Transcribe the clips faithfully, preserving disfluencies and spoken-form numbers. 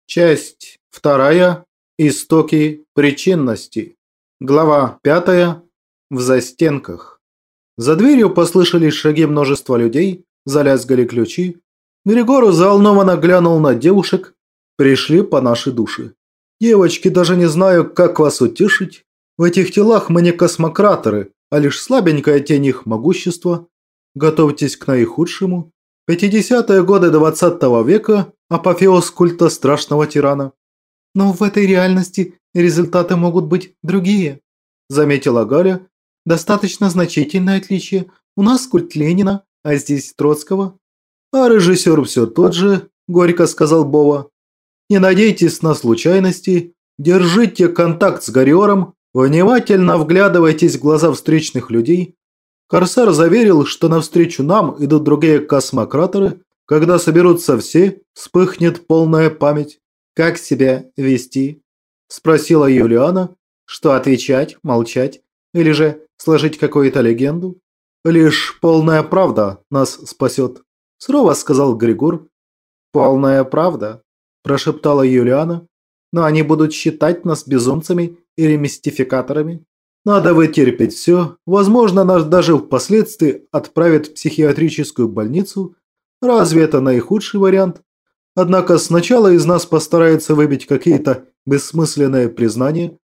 Часть вторая. Истоки причинности. Глава пятая. В застенках. За дверью послышались шаги множества людей, залязгали ключи. Григор взволнованно глянул на девушек. Пришли по нашей душе. Девочки, даже не знаю, как вас утешить. В этих телах мы не космократоры, а лишь слабенькая тень их могущества. Готовьтесь к наихудшему. пятидесятые годы двадцатого века. Апофеоз культа страшного тирана. Но в этой реальности результаты могут быть другие, заметила Галя. Достаточно значительное отличие. У нас культ Ленина, а здесь Троцкого. А режиссер все тот же, горько сказал Бова. Не надейтесь на случайности, держите контакт с Гориором, внимательно вглядывайтесь в глаза встречных людей. Корсар заверил, что навстречу нам идут другие космократоры. Когда соберутся все, вспыхнет полная память. «Как себя вести?» – спросила Юлиана. «Что отвечать, молчать? Или же сложить какую-то легенду?» «Лишь полная правда нас спасет», – сурово сказал Григор. «Полная правда?» – прошептала Юлиана. «Но они будут считать нас безумцами или мистификаторами. Надо вытерпеть все. Возможно, нас даже впоследствии отправят в психиатрическую больницу. Разве это наихудший вариант? Однако сначала из нас постараются выбить какие-то бессмысленные признания».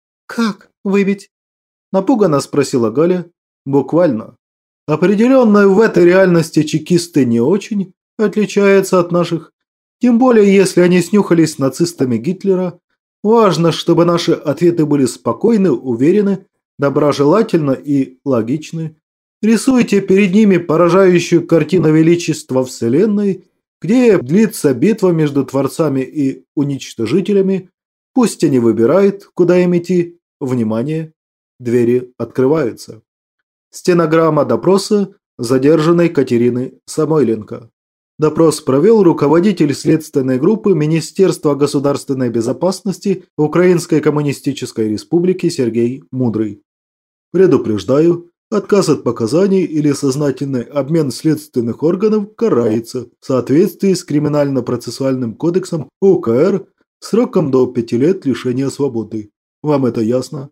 «Как выбить?» – напуганно спросила Галя. «Буквально. Определенно в этой реальности чекисты не очень отличаются от наших. Тем более, если они снюхались нацистами Гитлера. Важно, чтобы наши ответы были спокойны, уверены, доброжелательны и логичны. Рисуйте перед ними поражающую картину величества Вселенной, где длится битва между творцами и уничтожителями. Пусть они выбирают, куда им идти. Внимание! Двери открываются. Стенограмма допроса задержанной Катерины Самойленко. Допрос провел руководитель следственной группы Министерства государственной безопасности Украинской коммунистической республики Сергей Мудрый. Предупреждаю, отказ от показаний или сознательный обмен следственных органов карается в соответствии с Криминально-процессуальным кодексом УК-Р сроком до пяти лет лишения свободы. Вам это ясно?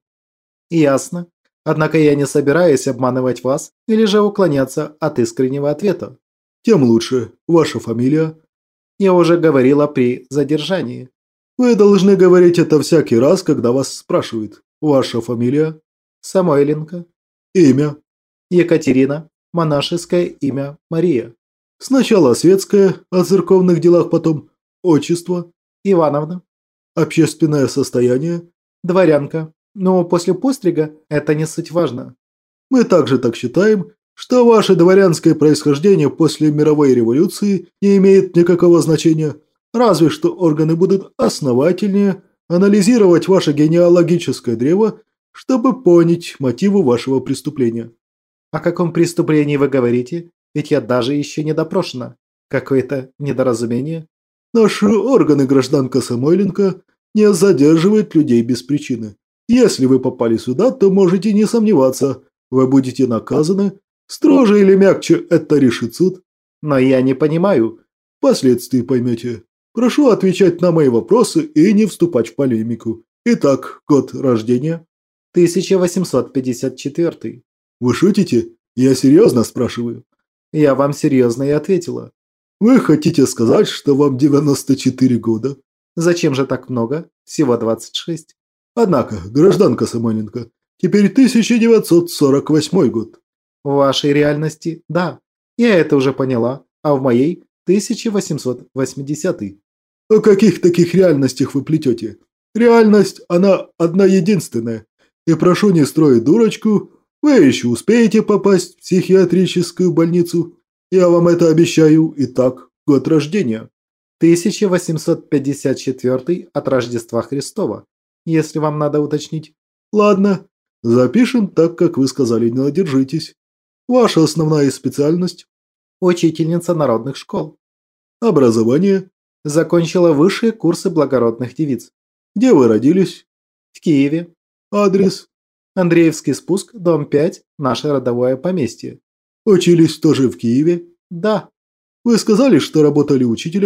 Ясно. Однако я не собираюсь обманывать вас или же уклоняться от искреннего ответа. Тем лучше. Ваша фамилия? Я уже говорила при задержании. Вы должны говорить это всякий раз, когда вас спрашивают. Ваша фамилия? Самойленко. Имя? Екатерина. Монашеское имя Мария. Сначала светское, о церковных делах потом. Отчество? Ивановна. Общественное состояние? Дворянка. Но после пострига это не суть важно. Мы также так считаем, что ваше дворянское происхождение после мировой революции не имеет никакого значения, разве что органы будут основательнее анализировать ваше генеалогическое древо, чтобы понять мотивы вашего преступления. О каком преступлении вы говорите? Ведь я даже еще не допрошена. Какое-то недоразумение. Наши органы, гражданка Самойленко, не задерживают людей без причины. Если вы попали сюда, то можете не сомневаться, вы будете наказаны. Строже или мягче это решит суд. Но я не понимаю. Впоследствии поймете. Прошу отвечать на мои вопросы и не вступать в полемику. Итак, год рождения? тысяча восемьсот пятьдесят четвёртый. Вы шутите? Я серьезно спрашиваю. Я вам серьезно и ответила. Вы хотите сказать, что вам девяносто четыре года? Зачем же так много? Всего двадцать шесть. Однако, гражданка Самойленко, теперь тысяча девятьсот сорок восьмой год. В вашей реальности, да, я это уже поняла, а в моей тысяча восемьсот восьмидесятый. О каких таких реальностях вы плетете? Реальность, она одна единственная. И прошу не строить дурочку, вы еще успеете попасть в психиатрическую больницу. Я вам это обещаю. Итак, год рождения. тысяча восемьсот пятьдесят четвёртый от Рождества Христова, если вам надо уточнить. Ладно, запишем так, как вы сказали, не надержитесь. Ваша основная специальность? Учительница народных школ. Образование? Закончила высшие курсы благородных девиц. Где вы родились? В Киеве. Адрес? Андреевский спуск, дом пять, наше родовое поместье. Учились тоже в Киеве? Да. Вы сказали, что работали учителем.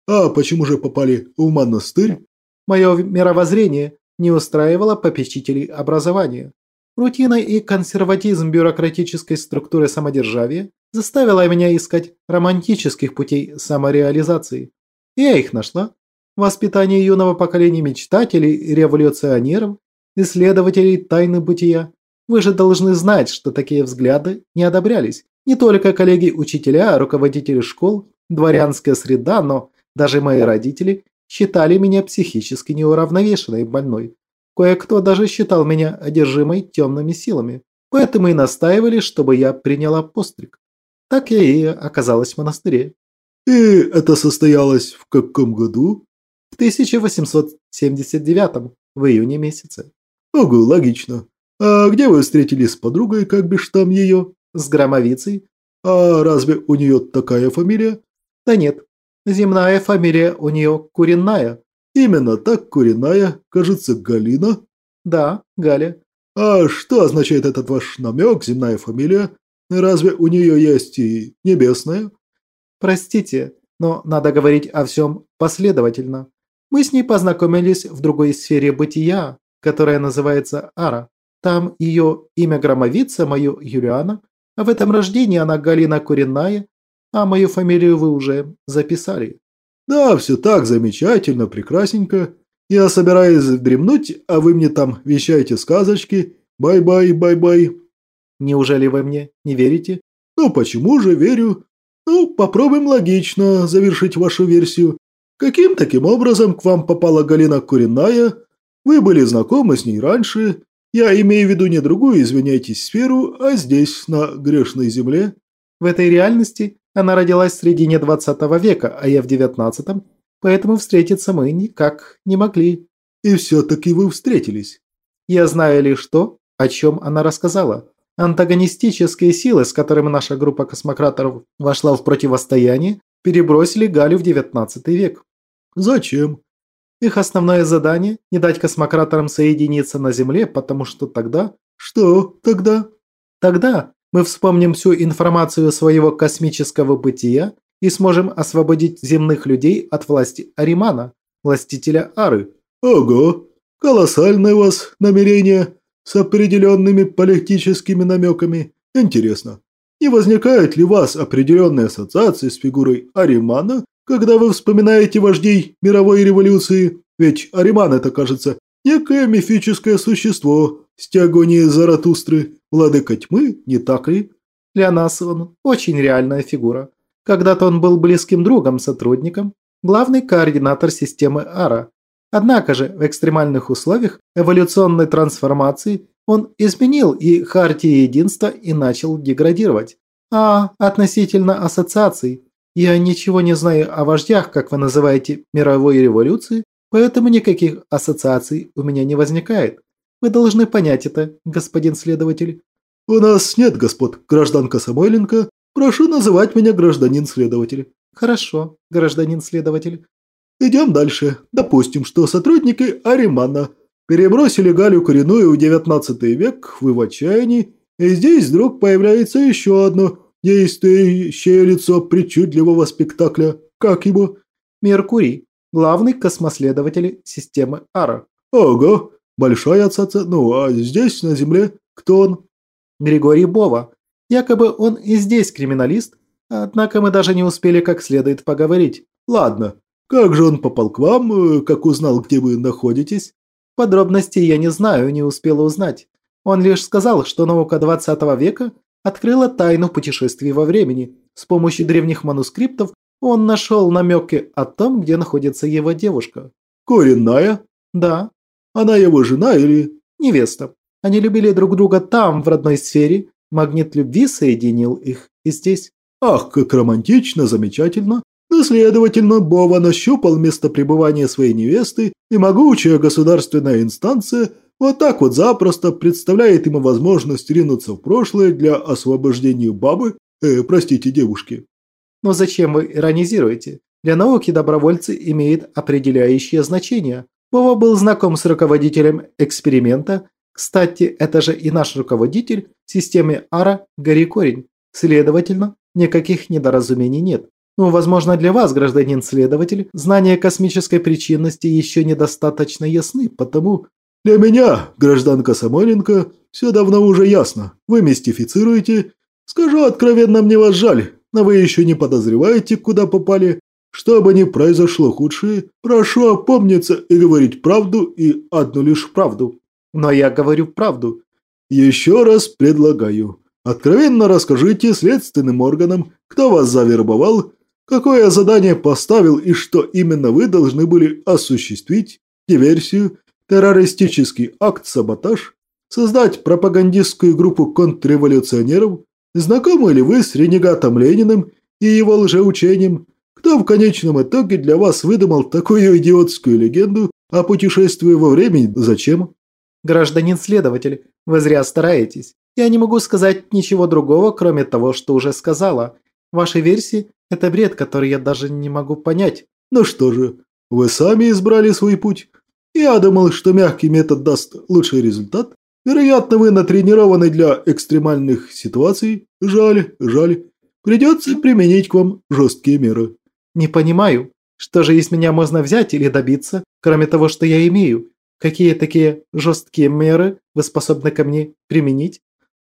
А почему же попали в монастырь? Мое мировоззрение не устраивало попечителей образования. Рутина и консерватизм бюрократической структуры самодержавия заставила меня искать романтических путей самореализации. И я их нашла. Воспитание юного поколения мечтателей, революционеров, исследователей тайны бытия. Вы же должны знать, что такие взгляды не одобрялись. Не только коллеги-учителя, руководители школ, дворянская среда, но даже мои родители считали меня психически неуравновешенной и больной. Кое-кто даже считал меня одержимой темными силами, поэтому и настаивали, чтобы я приняла постриг. Так я и оказалась в монастыре. И это состоялось в каком году? В тысяча восемьсот семьдесят девятом, в июне месяце. Ого, логично. А где вы встретились с подругой, как бишь там ее? С громовицей. А разве у нее такая фамилия? Да нет, земная фамилия у нее Куренная. Именно так, Куренная, кажется, Галина. Да, Галя. А что означает этот ваш намек, земная фамилия? Разве у нее есть и небесная? Простите, но надо говорить о всем последовательно. Мы с ней познакомились в другой сфере бытия, которая называется Ара. Там ее имя громовица, мое Юлиана, а в этом рождении она Галина Куренная, а мою фамилию вы уже записали. Да, все так замечательно, прекрасненько. Я собираюсь дремнуть, а вы мне там вещаете сказочки. Бай-бай, бай-бай. Неужели вы мне не верите? Ну, почему же верю? Ну, попробуем логично завершить вашу версию. Каким таким образом к вам попала Галина Куренная? Вы были знакомы с ней раньше. Я имею в виду не другую, извиняйтесь, сферу, а здесь, на грешной земле. В этой реальности она родилась в середине двадцатого века, а я в девятнадцатом, поэтому встретиться мы никак не могли. И все-таки вы встретились. Я знаю лишь то, о чем она рассказала. Антагонистические силы, с которыми наша группа космократоров вошла в противостояние, перебросили Галю в девятнадцатый век. Зачем? Их основное задание – не дать космократорам соединиться на Земле, потому что тогда… Что тогда? Тогда мы вспомним всю информацию своего космического бытия и сможем освободить земных людей от власти Аримана, властителя Ары. Ого, колоссальное у вас намерение с определенными политическими намеками. Интересно, не возникают ли у вас определенные ассоциации с фигурой Аримана, когда вы вспоминаете вождей мировой революции? Ведь Ариман – это, кажется, некое мифическое существо с теогонией Заратустры, владыка тьмы, не так ли? Для нас он очень реальная фигура. Когда-то он был близким другом, сотрудником, главный координатор системы Ара. Однако же в экстремальных условиях эволюционной трансформации он изменил и хартии единства и начал деградировать. А относительно ассоциаций, я ничего не знаю о вождях, как вы называете, мировой революции, поэтому никаких ассоциаций у меня не возникает. Вы должны понять это, господин следователь. У нас нет господ, гражданка Самойленко. Прошу называть меня гражданин-следователь. Хорошо, гражданин-следователь. Идем дальше. Допустим, что сотрудники Аримана перебросили Галю Коренную в девятнадцатый век, вы в отчаянии, и здесь вдруг появляется еще одно действующее лицо причудливого спектакля. Как его? Меркурий, главный космоследователь системы Ара. Ого, большая ассоциация. Ну, а здесь, на Земле, кто он? Григорий Бова. Якобы он и здесь криминалист, однако мы даже не успели как следует поговорить. Ладно. Как же он попал к вам, как узнал, где вы находитесь? Подробностей я не знаю, не успела узнать. Он лишь сказал, что наука двадцатого века открыла тайну путешествий во времени. С помощью древних манускриптов он нашел намеки о том, где находится его девушка. Коренная? Да. Она его жена или… Невеста. Они любили друг друга там, в родной сфере. Магнит любви соединил их и здесь. Ах, как романтично, замечательно. Ну, следовательно, Бова нащупал место пребывания своей невесты, и могучая государственная инстанция вот так вот запросто представляет ему возможность ринуться в прошлое для освобождения бабы, э, простите, девушки. Но зачем вы иронизируете? Для науки добровольцы имеют определяющее значение. Бова был знаком с руководителем эксперимента. Кстати, это же и наш руководитель в системе Ара Гарри Корень. Следовательно, никаких недоразумений нет. Ну, возможно, для вас, гражданин следователь, знания космической причинности еще недостаточно ясны, потому... Для меня, гражданка Самойленко, все давно уже ясно. Вы мистифицируете. Скажу откровенно, мне вас жаль, но вы еще не подозреваете, куда попали. Что бы ни произошло худшее, прошу опомниться и говорить правду и одну лишь правду. Но я говорю правду. Еще раз предлагаю. Откровенно расскажите следственным органам, кто вас завербовал, какое задание поставил и что именно вы должны были осуществить, диверсию, террористический акт, саботаж, создать пропагандистскую группу контрреволюционеров, знакомы ли вы с ренегатом Лениным и его лжеучением, кто в конечном итоге для вас выдумал такую идиотскую легенду о путешествии во времени, зачем? Гражданин следователь, вы зря стараетесь. Я не могу сказать ничего другого, кроме того, что уже сказала. Ваши версии – это бред, который я даже не могу понять. Ну что же, вы сами избрали свой путь. Я думал, что мягкий метод даст лучший результат. Вероятно, вы натренированы для экстремальных ситуаций. Жаль, жаль. Придется применить к вам жесткие меры. Не понимаю, что же из меня можно взять или добиться, кроме того, что я имею? Какие такие жесткие меры вы способны ко мне применить?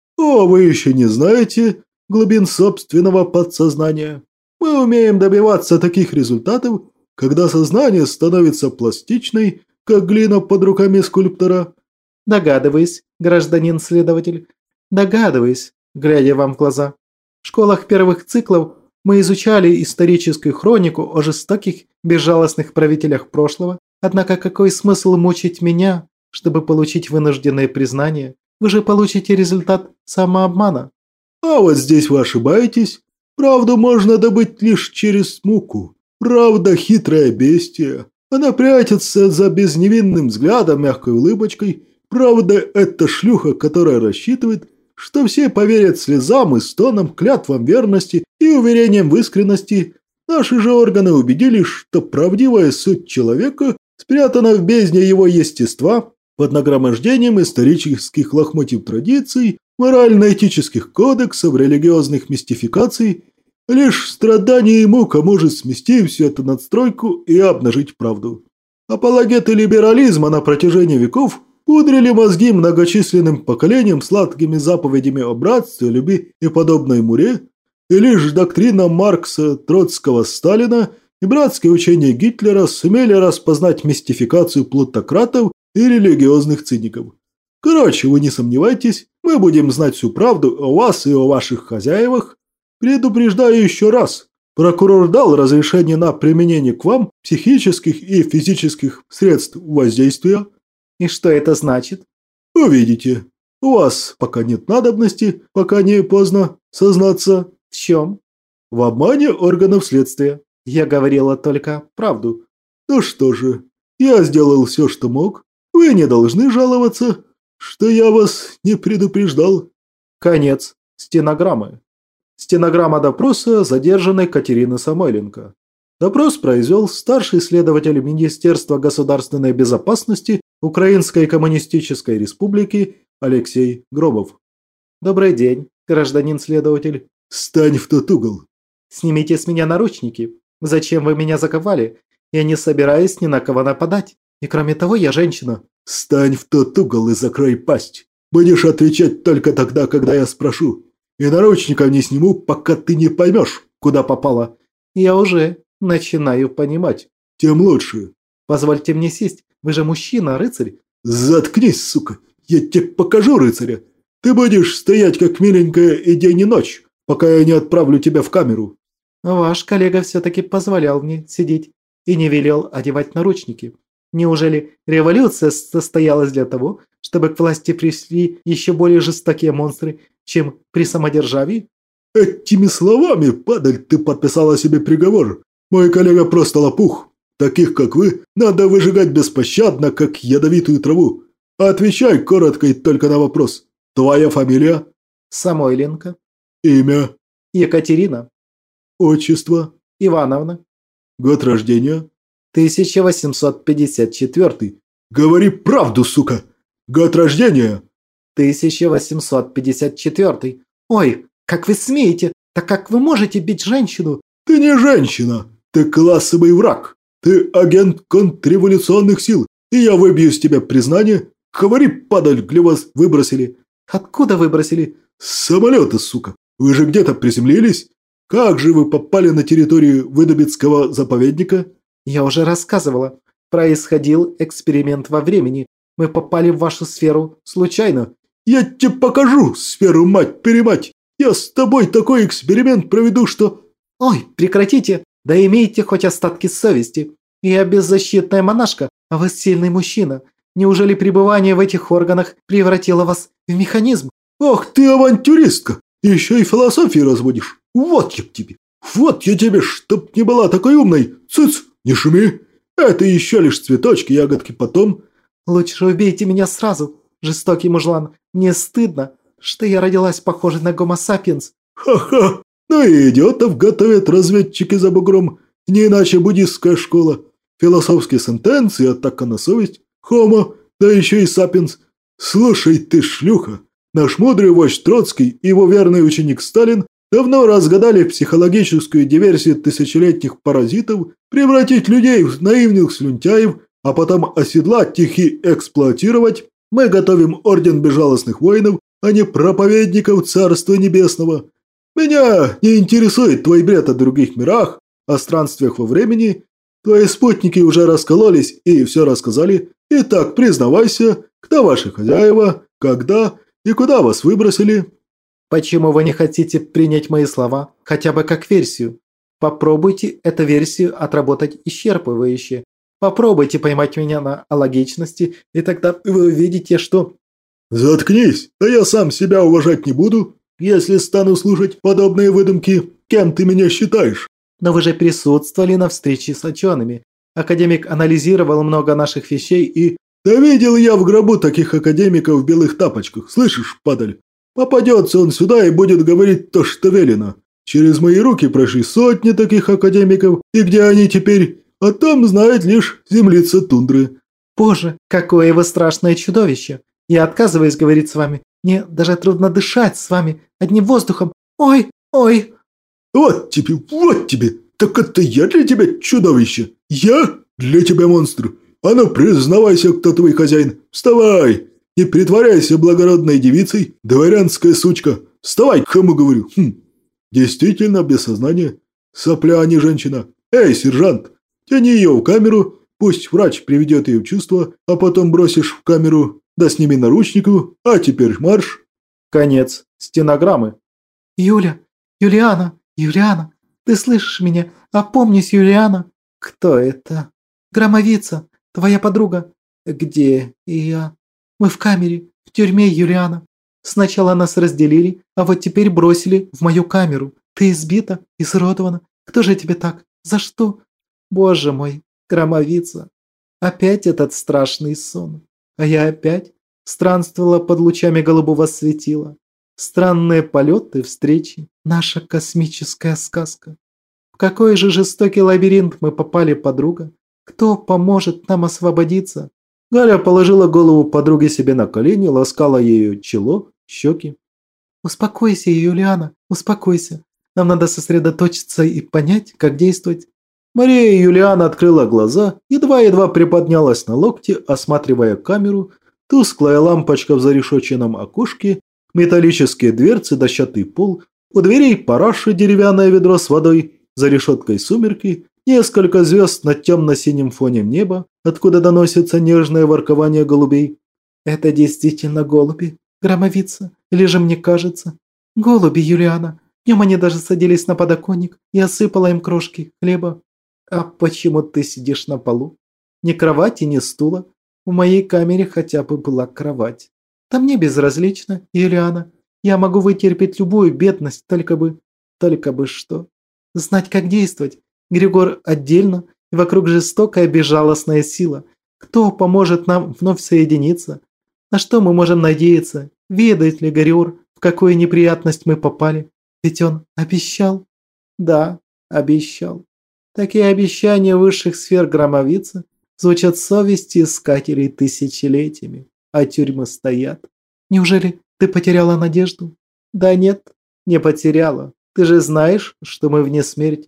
О, вы еще не знаете глубин собственного подсознания. Мы умеем добиваться таких результатов, когда сознание становится пластичной, как глина под руками скульптора. Догадываюсь, гражданин следователь. Догадываюсь, глядя вам в глаза. В школах первых циклов мы изучали историческую хронику о жестоких, безжалостных правителях прошлого. Однако какой смысл мучить меня, чтобы получить вынужденное признание? Вы же получите результат самообмана. А вот здесь вы ошибаетесь. Правду можно добыть лишь через муку. Правда хитрая бестия. Она прячется за безневинным взглядом, мягкой улыбочкой. Правда это шлюха, которая рассчитывает, что все поверят слезам и стонам, клятвам верности и уверениям в искренности. Наши же органы убедились, что правдивая суть человека спрятана в бездне его естества, под нагромождением исторических лохмотьев традиций, морально-этических кодексов, религиозных мистификаций. Лишь страдание и мука может смести всю эту надстройку и обнажить правду. Апологеты либерализма на протяжении веков пудрили мозги многочисленным поколениям сладкими заповедями о братстве, любви и подобной муре, и лишь доктрина Маркса, Троцкого, Сталина и братские учения Гитлера сумели распознать мистификацию плутократов и религиозных циников. Короче, вы не сомневайтесь, мы будем знать всю правду о вас и о ваших хозяевах. Предупреждаю еще раз, прокурор дал разрешение на применение к вам психических и физических средств воздействия. И что это значит? Увидите. У вас пока нет надобности, пока не поздно сознаться. В чем? В обмане органов следствия. Я говорила только правду. Ну что же, я сделал все, что мог. Вы не должны жаловаться, что я вас не предупреждал. Конец стенограммы. Стенограмма допроса задержанной Катерины Самойленко. Допрос произвел старший следователь Министерства государственной безопасности Украинской коммунистической республики Алексей Гробов. Добрый день, гражданин следователь. Стань в тот угол. Снимите с меня наручники. Зачем вы меня заковали? Я не собираюсь ни на кого нападать. И кроме того, я женщина. Стань в тот угол и закрой пасть. Будешь отвечать только тогда, когда я спрошу. И наручников не сниму, пока ты не поймешь, куда попала. Я уже начинаю понимать. Тем лучше. Позвольте мне сесть. Вы же мужчина, рыцарь. Заткнись, сука. Я тебе покажу рыцаря. Ты будешь стоять как миленькая и день и ночь, пока я не отправлю тебя в камеру. Ваш коллега все-таки позволял мне сидеть и не велел одевать наручники. Неужели революция состоялась для того, чтобы к власти пришли еще более жестокие монстры, чем при самодержавии? Этими словами, падаль, ты подписала себе приговор. Мой коллега просто лопух. Таких, как вы, надо выжигать беспощадно, как ядовитую траву. Отвечай коротко и только на вопрос. Твоя фамилия? Самойленко. Имя? Екатерина. Отчество? Ивановна. Год рождения? тысяча восемьсот пятьдесят четвёртый. Говори правду, сука. Год рождения? тысяча восемьсот пятьдесят четвёртый. Ой, как вы смеете? Так как вы можете бить женщину? Ты не женщина, ты классовый враг. Ты агент контрреволюционных сил, и я выбью с тебя признание. Говори, падаль, где вас выбросили. Откуда выбросили? С самолета, сука. Вы же где-то приземлились? Как же вы попали на территорию Выдубицкого заповедника? Я уже рассказывала. Происходил эксперимент во времени. Мы попали в вашу сферу случайно. Я тебе покажу сферу, мать-перемать. Я с тобой такой эксперимент проведу, что... Ой, прекратите. Да имейте хоть остатки совести. Я беззащитная монашка, а вы сильный мужчина. Неужели пребывание в этих органах превратило вас в механизм? Ох ты авантюристка. Еще и философией разводишь. Вот я тебе. Вот я тебе, чтоб не была такой умной. Цыц, не шуми. Это еще лишь цветочки, ягодки потом. Лучше убейте меня сразу, жестокий мужлан. Мне стыдно, что я родилась похожей на гомо сапиенс. Ха-ха. Ну и идиотов готовят разведчики за бугром. Не иначе буддистская школа. Философские сентенции, атака на совесть. Хомо, да еще и сапиенс. Слушай ты, шлюха. Наш мудрый вождь Троцкий и его верный ученик Сталин давно разгадали психологическую диверсию тысячелетних паразитов превратить людей в наивных слюнтяев, а потом оседлать их и эксплуатировать. Мы готовим орден безжалостных воинов, а не проповедников Царства Небесного. Меня не интересует твой бред о других мирах, о странствиях во времени. Твои спутники уже раскололись и все рассказали. Итак, признавайся, кто ваши хозяева, когда и куда вас выбросили. Почему вы не хотите принять мои слова, хотя бы как версию? Попробуйте эту версию отработать исчерпывающе. Попробуйте поймать меня на алогичности, и тогда вы увидите, что... Заткнись, да я сам себя уважать не буду. Если стану слушать подобные выдумки, кем ты меня считаешь? Но вы же присутствовали на встрече с учеными. Академик анализировал много наших вещей и... Да видел я в гробу таких академиков в белых тапочках, слышишь, падаль? Попадется он сюда и будет говорить то, что велено. Через мои руки прошли сотни таких академиков, и где они теперь? А там знает лишь землица тундры. Боже, какое вы страшное чудовище. Я отказываюсь говорить с вами. Мне даже трудно дышать с вами одним воздухом. Ой, ой. Вот тебе, вот тебе. Так это я для тебя чудовище. Я для тебя монстр. А ну признавайся, кто твой хозяин. Вставай. Не притворяйся благородной девицей, дворянская сучка. Вставай, кому говорю. Хм. Действительно без сознания. Сопля, а не женщина. Эй, сержант, тяни ее в камеру. Пусть врач приведет ее в чувство, а потом бросишь в камеру. Да сними наручнику. А теперь марш. Конец стенограммы. Юля, Юлиана, Юлиана, ты слышишь меня? Опомнись, Юлиана. Кто это? Громовица, твоя подруга. Где я? Мы в камере, в тюрьме, Юлиана. Сначала нас разделили, а вот теперь бросили в мою камеру. Ты избита, изуродована. Кто же тебе так? За что? Боже мой, Громовица. Опять этот страшный сон. А я опять странствовала под лучами голубого светила. Странные полеты, встречи, наша космическая сказка. В какой же жестокий лабиринт мы попали, подруга? Кто поможет нам освободиться? Галя положила голову подруги себе на колени, ласкала ею чело, щеки. Успокойся, Юлиана, успокойся. Нам надо сосредоточиться и понять, как действовать. Мария Юлиана открыла глаза, едва-едва приподнялась на локте, осматривая камеру. Тусклая лампочка в зарешоченном окошке, металлические дверцы, дощатый пол, у дверей параша, деревянное ведро с водой, за решеткой сумерки, несколько звезд на темно-синем фоне неба, откуда доносится нежное воркование голубей. Это действительно голуби, Громовица, или же мне кажется? Голуби, Юлиана. Днем они даже садились на подоконник, и осыпала им крошки хлеба. А почему ты сидишь на полу? Ни кровати, ни стула. В моей камере хотя бы была кровать. Да мне безразлично, Юлиана. Я могу вытерпеть любую бедность, только бы... Только бы что? Знать, как действовать. Григор отдельно, и вокруг жестокая безжалостная сила. Кто поможет нам вновь соединиться? На что мы можем надеяться? Ведает ли Григор, в какую неприятность мы попали? Ведь он обещал. Да, обещал. Такие обещания высших сфер Громовицы звучат в совести искателей тысячелетиями, а тюрьмы стоят. Неужели ты потеряла надежду? Да нет, не потеряла. Ты же знаешь, что мы вне смерти.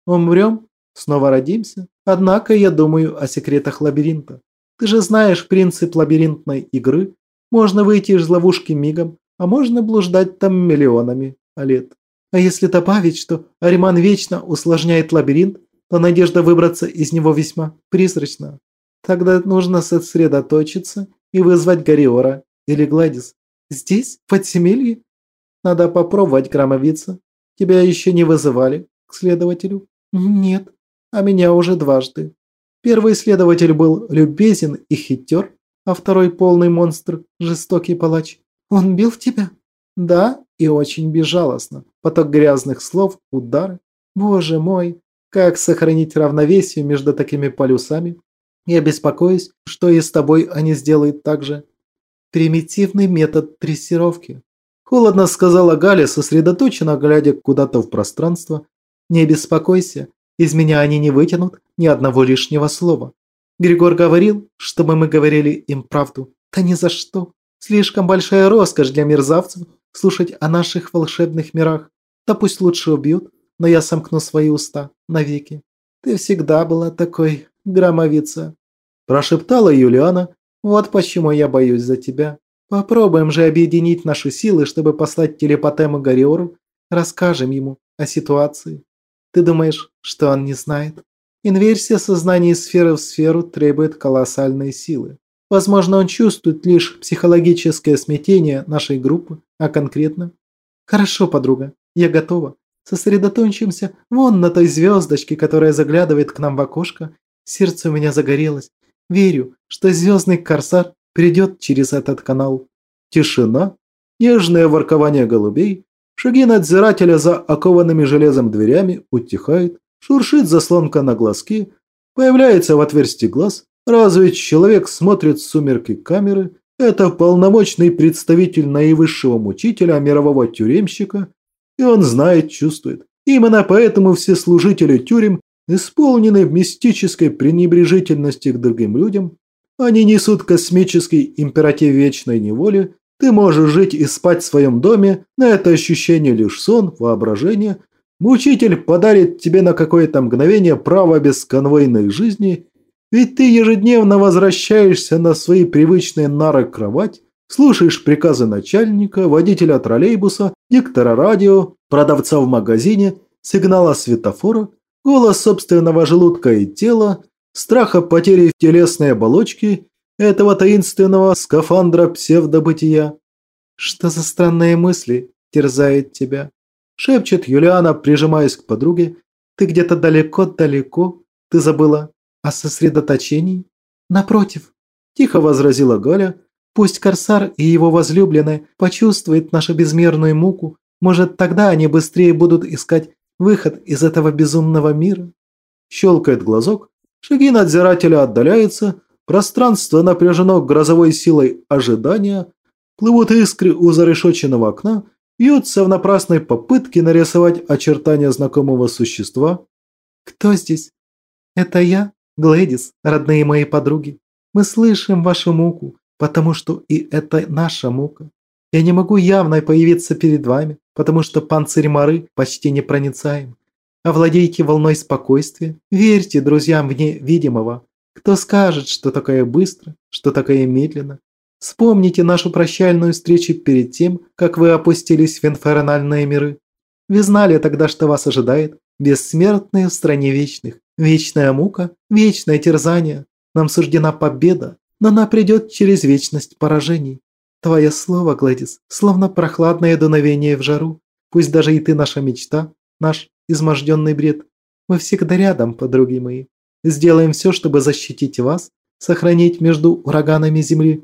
Умрем, снова родимся. Однако я думаю о секретах лабиринта. Ты же знаешь принцип лабиринтной игры. Можно выйти из ловушки мигом, а можно блуждать там миллионами лет. А если добавить, что Ариман вечно усложняет лабиринт, то надежда выбраться из него весьма призрачна. Тогда нужно сосредоточиться и вызвать Гариора или Гладис. Здесь, в подземелье? Надо попробовать громовиться. Тебя еще не вызывали к следователю? Нет, а меня уже дважды. Первый следователь был любезен и хитер, а второй полный монстр, жестокий палач. Он бил тебя? Да, и очень безжалостно. Поток грязных слов, удары. Боже мой, как сохранить равновесие между такими полюсами? Я беспокоюсь, что и с тобой они сделают так же. Примитивный метод дрессировки. Холодно сказала Галя, сосредоточенно глядя куда-то в пространство. Не беспокойся, из меня они не вытянут ни одного лишнего слова. Григор говорил, чтобы мы говорили им правду. Да ни за что. Слишком большая роскошь для мерзавцев слушать о наших волшебных мирах. Да пусть лучше убьют, но я сомкну свои уста навеки. Ты всегда была такой, громовица. Прошептала Юлиана. Вот почему я боюсь за тебя. Попробуем же объединить наши силы, чтобы послать телепатему Гариору. Расскажем ему о ситуации. Ты думаешь, что он не знает? Инверсия сознания из сферы в сферу требует колоссальной силы. Возможно, он чувствует лишь психологическое смятение нашей группы, а конкретно... Хорошо, подруга, я готова. Сосредоточимся вон на той звездочке, которая заглядывает к нам в окошко. Сердце у меня загорелось. Верю, что звездный корсар придет через этот канал. Тишина, нежное воркование голубей, шаги надзирателя за окованными железом дверями утихают, шуршит заслонка на глазки, появляется в отверстии глаз. Разве человек смотрит в сумерки камеры? Это полномочный представитель наивысшего мучителя, мирового тюремщика, и он знает, чувствует. Именно поэтому все служители тюрем исполнены мистической пренебрежительности к другим людям. Они несут космический императив вечной неволи. Ты можешь жить и спать в своем доме, на это ощущение лишь сон, воображение. Мучитель подарит тебе на какое-то мгновение право бесконвойной жизни, ведь ты ежедневно возвращаешься на свои привычные нары кровать, слушаешь приказы начальника, водителя троллейбуса, диктора радио, продавца в магазине, сигнала светофора, голос собственного желудка и тела, страха потери телесной оболочки, этого таинственного скафандра псевдобытия. Что за странные мысли терзают тебя? Шепчет Юлиана, прижимаясь к подруге. Ты где-то далеко-далеко. Ты забыла о сосредоточении? Напротив, тихо возразила Галя. Пусть Корсар и его возлюбленная почувствуют нашу безмерную муку. Может, тогда они быстрее будут искать выход из этого безумного мира. Щелкает глазок. Шаги надзирателя отдаляются. Пространство напряжено грозовой силой ожидания. Плывут искры у зарешоченного окна. Бьются в напрасной попытке нарисовать очертания знакомого существа. Кто здесь? Это я, Глэдис, родные мои подруги. Мы слышим вашу муку, потому что и это наша мука. Я не могу явно появиться перед вами, потому что панцирь Мары почти непроницаем. Овладейте волной спокойствия, верьте друзьям вне видимого. Кто скажет, что такое быстро, что такое медленно? Вспомните нашу прощальную встречу перед тем, как вы опустились в инфернальные миры. Вы знали тогда, что вас ожидает? Бессмертные в стране вечных. Вечная мука, вечное терзание. Нам суждена победа, но она придет через вечность поражений. Твое слово, Глэдис, словно прохладное дуновение в жару. Пусть даже и ты наша мечта, наш изможденный бред. Мы всегда рядом, подруги мои. Сделаем все, чтобы защитить вас, сохранить между ураганами земли.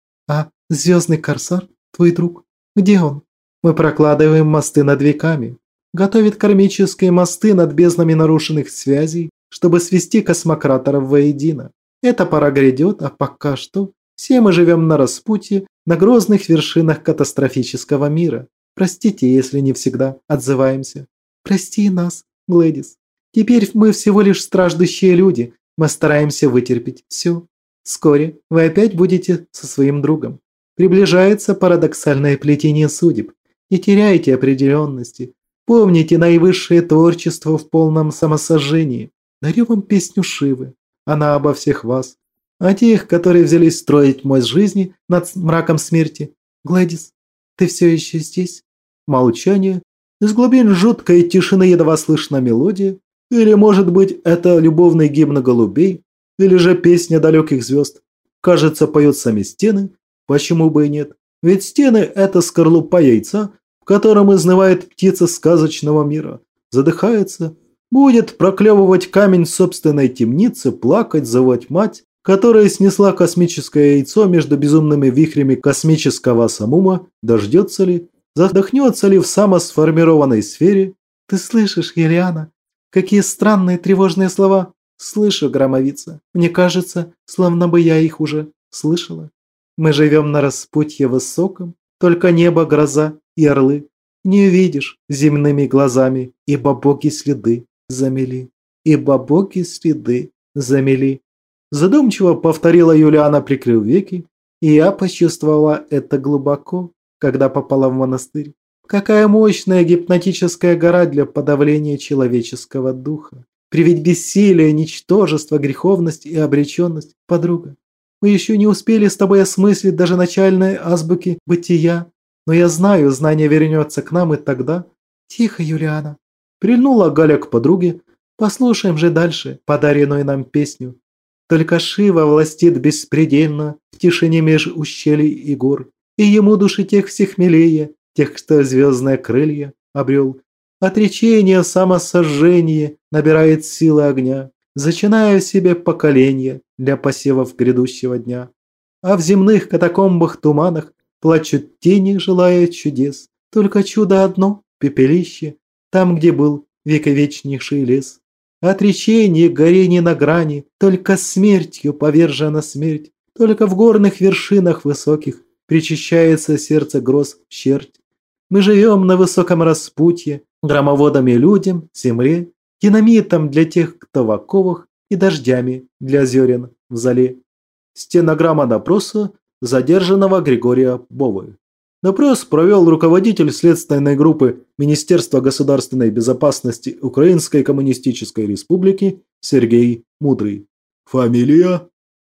А звездный корсар, твой друг, где он? Мы прокладываем мосты над веками. Готовит кармические мосты над безднами нарушенных связей, чтобы свести космократоров воедино. Эта пора грядет, а пока что все мы живем на распутье, на грозных вершинах катастрофического мира. Простите, если не всегда отзываемся. Прости нас, Глэдис. Теперь мы всего лишь страждущие люди. Мы стараемся вытерпеть все. Вскоре вы опять будете со своим другом. Приближается парадоксальное плетение судеб. Не теряйте определенности. Помните наивысшее творчество в полном самосожжении. Дарю вам песню Шивы. Она обо всех вас. О тех, которые взялись строить мост жизни над мраком смерти. Гладис, ты все еще здесь? Молчание. Из глубин жуткой тишины едва слышна мелодия. Или, может быть, это любовный гимн голубей, или же песня далеких звезд. Кажется, поют сами стены. Почему бы и нет? Ведь стены – это скорлупа яйца, в котором изнывает птица сказочного мира. Задыхается, будет проклевывать камень собственной темницы, плакать, зовать мать, которая снесла космическое яйцо между безумными вихрями космического самума, дождется ли, задохнется ли в самосформированной сфере. Ты слышишь, Елиана? Какие странные тревожные слова. Слышу, громовица. Мне кажется, словно бы я их уже слышала. Мы живем на распутье высоком, только небо, гроза и орлы. Не увидишь земными глазами, ибо боги следы замели. Ибо боги следы замели. Задумчиво повторила Юлиана, прикрыв веки, и я почувствовала это глубоко, когда попала в монастырь. Какая мощная гипнотическая гора для подавления человеческого духа. Приведь бессилие, ничтожество, греховность и обреченность, подруга. Мы еще не успели с тобой осмыслить даже начальные азбуки бытия, но я знаю, знание вернется к нам и тогда. Тихо, Юлиана. Прильнула Галя к подруге. Послушаем же дальше подаренную нам песню. Только Шива властит беспредельно в тишине меж ущелий и гор, и ему души тех всех милее, тех, кто звездные крылья обрел. Отречение, самосожжение набирает силы огня, зачиная в себе поколение для посевов грядущего дня. А в земных катакомбах-туманах плачут тени, желая чудес. Только чудо одно – пепелище, там, где был вековечнейший лес. Отречение, горение на грани, только смертью повержена смерть, только в горных вершинах высоких причащается сердце гроз щерть. Мы живем на высоком распутье, громоводами людям, земле, динамитом для тех, кто в оковах, и дождями для зерен в зале. Стенограмма допроса задержанного Григория Бовы. Допрос провел руководитель следственной группы Министерства государственной безопасности Украинской коммунистической республики Сергей Мудрый. Фамилия?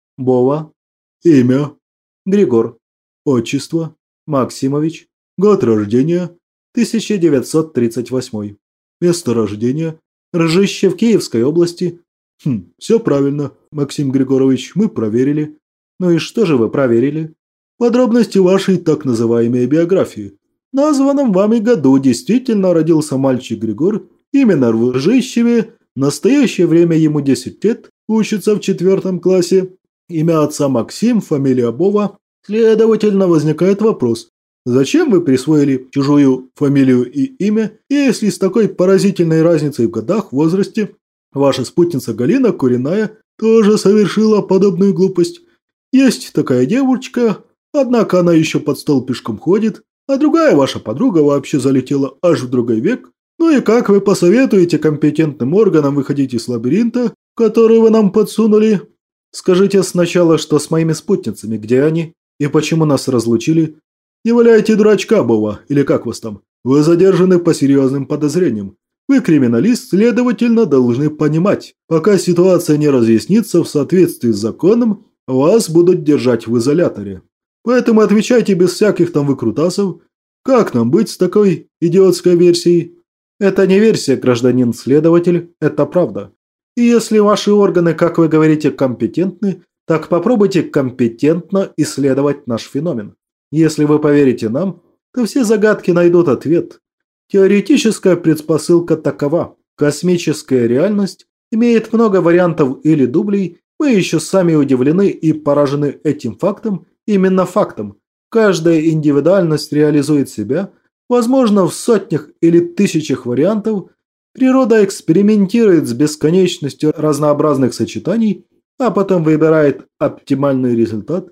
Бова. Имя? Григор. Отчество? Максимович. Год рождения? тысяча девятьсот тридцать восьмой. Место рождения? Ржище в Киевской области. Хм, все правильно, Максим Григорович, мы проверили. Ну и что же вы проверили? Подробности вашей так называемой биографии. В названном вами году действительно родился мальчик Григор, именно в Ржищеве. В настоящее время ему десять лет, учится в четвертом классе. Имя отца Максим, фамилия Бова. Следовательно, возникает вопрос. Зачем вы присвоили чужую фамилию и имя, если с такой поразительной разницей в годах, в возрасте, ваша спутница Галина Куриная тоже совершила подобную глупость? Есть такая девочка, однако она еще под стол пешком ходит, а другая ваша подруга вообще залетела аж в другой век. Ну и как вы посоветуете компетентным органам выходить из лабиринта, который вы нам подсунули? Скажите сначала, что с моими спутницами, где они и почему нас разлучили? Не валяйте дурачка, Бова, или как вас там? Вы задержаны по серьезным подозрениям. Вы криминалист, следовательно, должны понимать, пока ситуация не разъяснится в соответствии с законом, вас будут держать в изоляторе. Поэтому отвечайте без всяких там выкрутасов. Как нам быть с такой идиотской версией? Это не версия, гражданин следователь, это правда. И если ваши органы, как вы говорите, компетентны, так попробуйте компетентно исследовать наш феномен. Если вы поверите нам, то все загадки найдут ответ. Теоретическая предпосылка такова. Космическая реальность имеет много вариантов или дублей. Мы еще сами удивлены и поражены этим фактом, именно фактом. Каждая индивидуальность реализует себя, возможно, в сотнях или тысячах вариантов. Природа экспериментирует с бесконечностью разнообразных сочетаний, а потом выбирает оптимальный результат.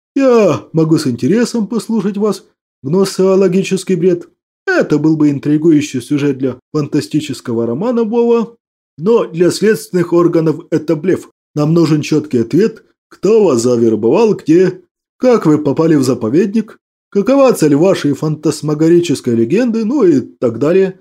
Я могу с интересом послушать вас. Гносеологический бред. Это был бы интригующий сюжет для фантастического романа, Бова. Но для следственных органов это блеф. Нам нужен четкий ответ, кто вас завербовал, где, как вы попали в заповедник, какова цель вашей фантасмагорической легенды, ну и так далее.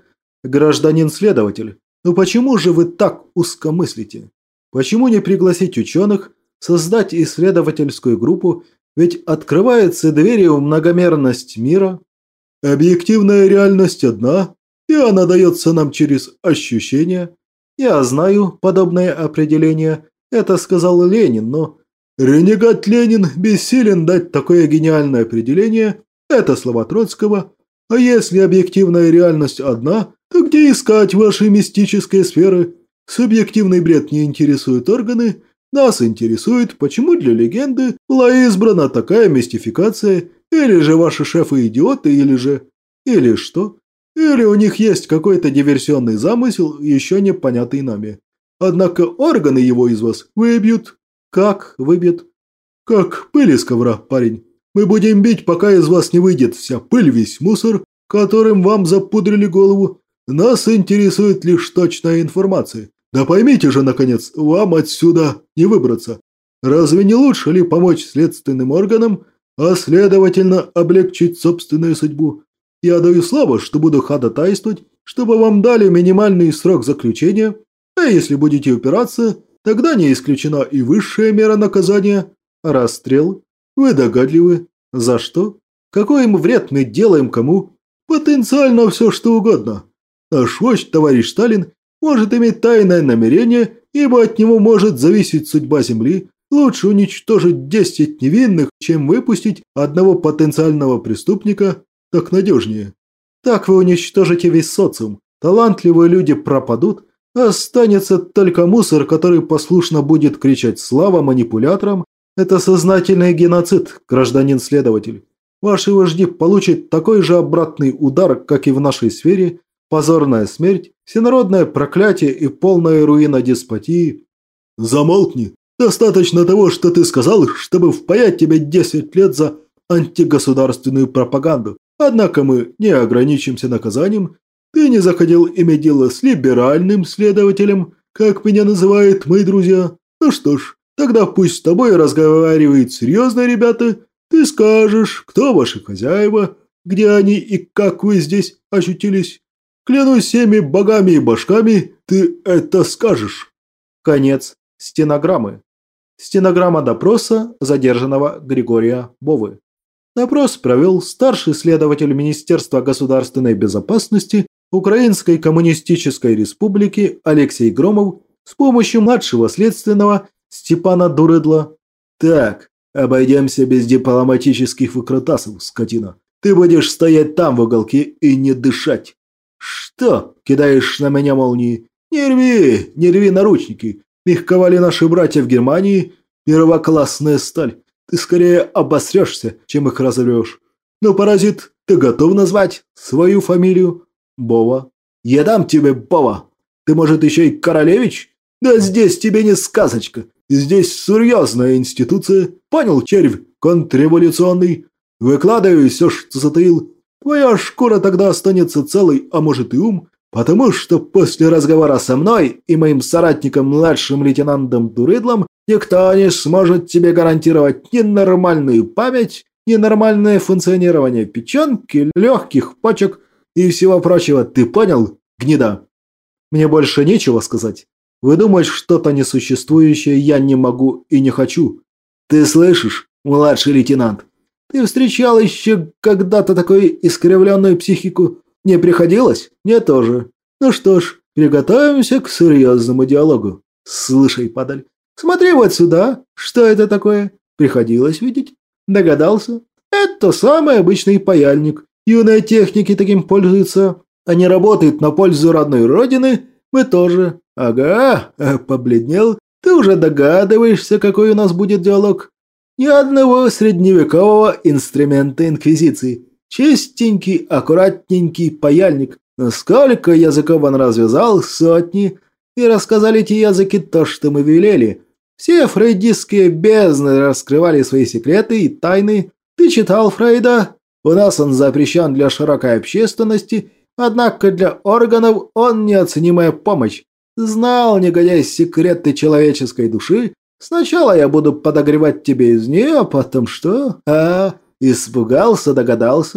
Гражданин-следователь, ну почему же вы так узко мыслите? Почему не пригласить ученых, создать исследовательскую группу, ведь открывается двери в многомерность мира? Объективная реальность одна, и она дается нам через ощущения. Я знаю подобное определение, это сказал Ленин, но... Ренегат Ленин бессилен дать такое гениальное определение, это слова Троцкого. А если объективная реальность одна, то где искать ваши мистические сферы? Субъективный бред не интересует органы, нас интересует, почему для легенды была избрана такая мистификация, или же ваши шефы идиоты, или же... Или что? Или у них есть какой-то диверсионный замысел, еще не понятый нами. Однако органы его из вас выбьют. Как выбьют? Как пыль из ковра, парень. Мы будем бить, пока из вас не выйдет вся пыль, весь мусор, которым вам запудрили голову. Нас интересует лишь точная информация. Да поймите же, наконец, вам отсюда не выбраться. Разве не лучше ли помочь следственным органам, а следовательно облегчить собственную судьбу? Я даю слово, что буду ходатайствовать, чтобы вам дали минимальный срок заключения, а если будете упираться, тогда не исключена и высшая мера наказания – расстрел. Вы догадливы. За что? Какой им вред мы делаем кому? Потенциально все что угодно. Наш вождь, товарищ Сталин, может иметь тайное намерение, ибо от него может зависеть судьба Земли. Лучше уничтожить десять невинных, чем выпустить одного потенциального преступника, так надежнее. Так вы уничтожите весь социум. Талантливые люди пропадут, останется только мусор, который послушно будет кричать «Слава манипуляторам!». Это сознательный геноцид, гражданин-следователь. Ваши вожди получат такой же обратный удар, как и в нашей сфере, позорная смерть, всенародное проклятие и полная руина деспотии. Замолкни. Достаточно того, что ты сказал, чтобы впаять тебе десять лет за антигосударственную пропаганду. Однако мы не ограничимся наказанием. Ты не захотел иметь дело с либеральным следователем, как меня называют мои друзья. Ну что ж, тогда пусть с тобой разговаривают серьезные ребята. Ты скажешь, кто ваши хозяева, где они и как вы здесь очутились. Клянусь всеми богами и башками, ты это скажешь. Конец стенограммы. Стенограмма допроса задержанного Григория Бовы. Допрос провел старший следователь Министерства государственной безопасности Украинской коммунистической республики Алексей Громов с помощью младшего следственного Степана Дурыдла. Так, обойдемся без дипломатических выкрутасов, скотина. Ты будешь стоять там в уголке и не дышать. Что, кидаешь на меня молнии? Не рви, не рви наручники. Их ковали наши братья в Германии. Первоклассная сталь. Ты скорее обосрешься, чем их разорвешь. Ну, паразит, ты готов назвать свою фамилию? Бова. Я дам тебе Бова. Ты, может, еще и Королевич? Да здесь тебе не сказочка. Здесь серьезная институция. Понял, червь контрреволюционный? Выкладывай все, что затаил. Твоя шкура тогда останется целой, а может и ум. Потому что после разговора со мной и моим соратником, младшим лейтенантом Дурыдлом, никто не сможет тебе гарантировать ни нормальную память, ни нормальное функционирование печенки, легких, почек и всего прочего. Ты понял, гнида? Мне больше нечего сказать. Выдумать что-то несуществующее я не могу и не хочу. Ты слышишь, младший лейтенант? Ты встречал еще когда-то такую искривленную психику? Не приходилось? Мне тоже. Ну что ж, приготовимся к серьезному диалогу. Слушай, падаль, смотри вот сюда. Что это такое? Приходилось видеть? Догадался? Это самый обычный паяльник. Юные техники таким пользуются. Они работают на пользу родной родины. Мы тоже. Ага, побледнел. Ты уже догадываешься, какой у нас будет диалог. Ни одного средневекового инструмента инквизиции. Чистенький, аккуратненький паяльник. Насколько языков он развязал? Сотни. И рассказали эти языки то, что мы велели. Все фрейдистские бездны раскрывали свои секреты и тайны. Ты читал Фрейда? У нас он запрещен для широкой общественности, однако для органов он неоценимая помощь. Знал, негодяй, секреты человеческой души. Сначала я буду подогревать тебе из нее, а потом что? А... Испугался, догадался.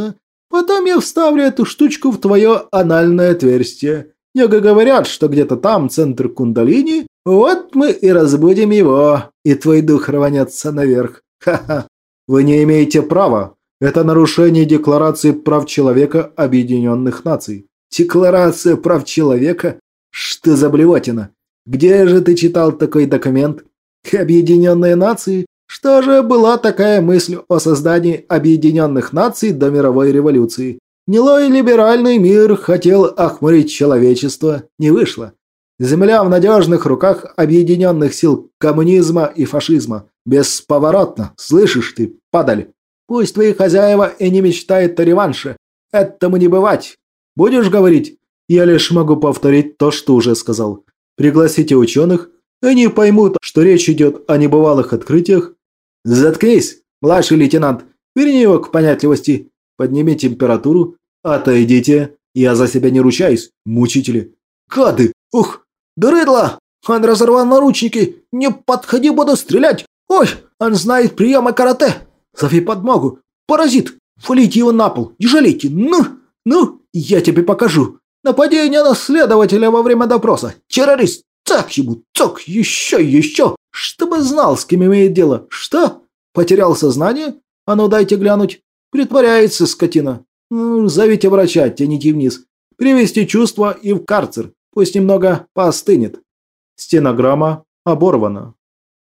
Потом я вставлю эту штучку в твое анальное отверстие. Йога говорят, что где-то там центр кундалини. Вот мы и разбудим его, и твой дух рванется наверх. Ха-ха. Вы не имеете права. Это нарушение Декларации прав человека Объединенных Наций. Декларация прав человека? Что за блевотина? Где же ты читал такой документ? Объединенные Нации? Что же была такая мысль о создании Объединенных Наций до мировой революции? Гнилой либеральный мир хотел охмурить человечество, не вышло. Земля в надежных руках объединенных сил коммунизма и фашизма. Бесповоротно, слышишь ты, падаль? Пусть твои хозяева и не мечтают о реванше. Этому не бывать. Будешь говорить? Я лишь могу повторить то, что уже сказал. Пригласите ученых, они поймут, что речь идет о небывалых открытиях. Заткнись, младший лейтенант, верни его к понятливости. Подними температуру. Отойдите, я за себя не ручаюсь, мучители. Гады, ух, дрыдло, он разорвал наручники. Не подходи, буду стрелять. Ой, он знает приемы карате. Зови подмогу. Паразит, валите его на пол, не жалейте. Ну, ну, я тебе покажу. Нападение на следователя во время допроса. Террорист, цак ему, цок, еще, еще. Чтобы знал, с кем имеет дело. Что? Потерял сознание? А ну дайте глянуть. Притворяется скотина. Ну, зовите врача, тяните вниз. Привести чувства и в карцер. Пусть немного поостынет. Стенограмма оборвана.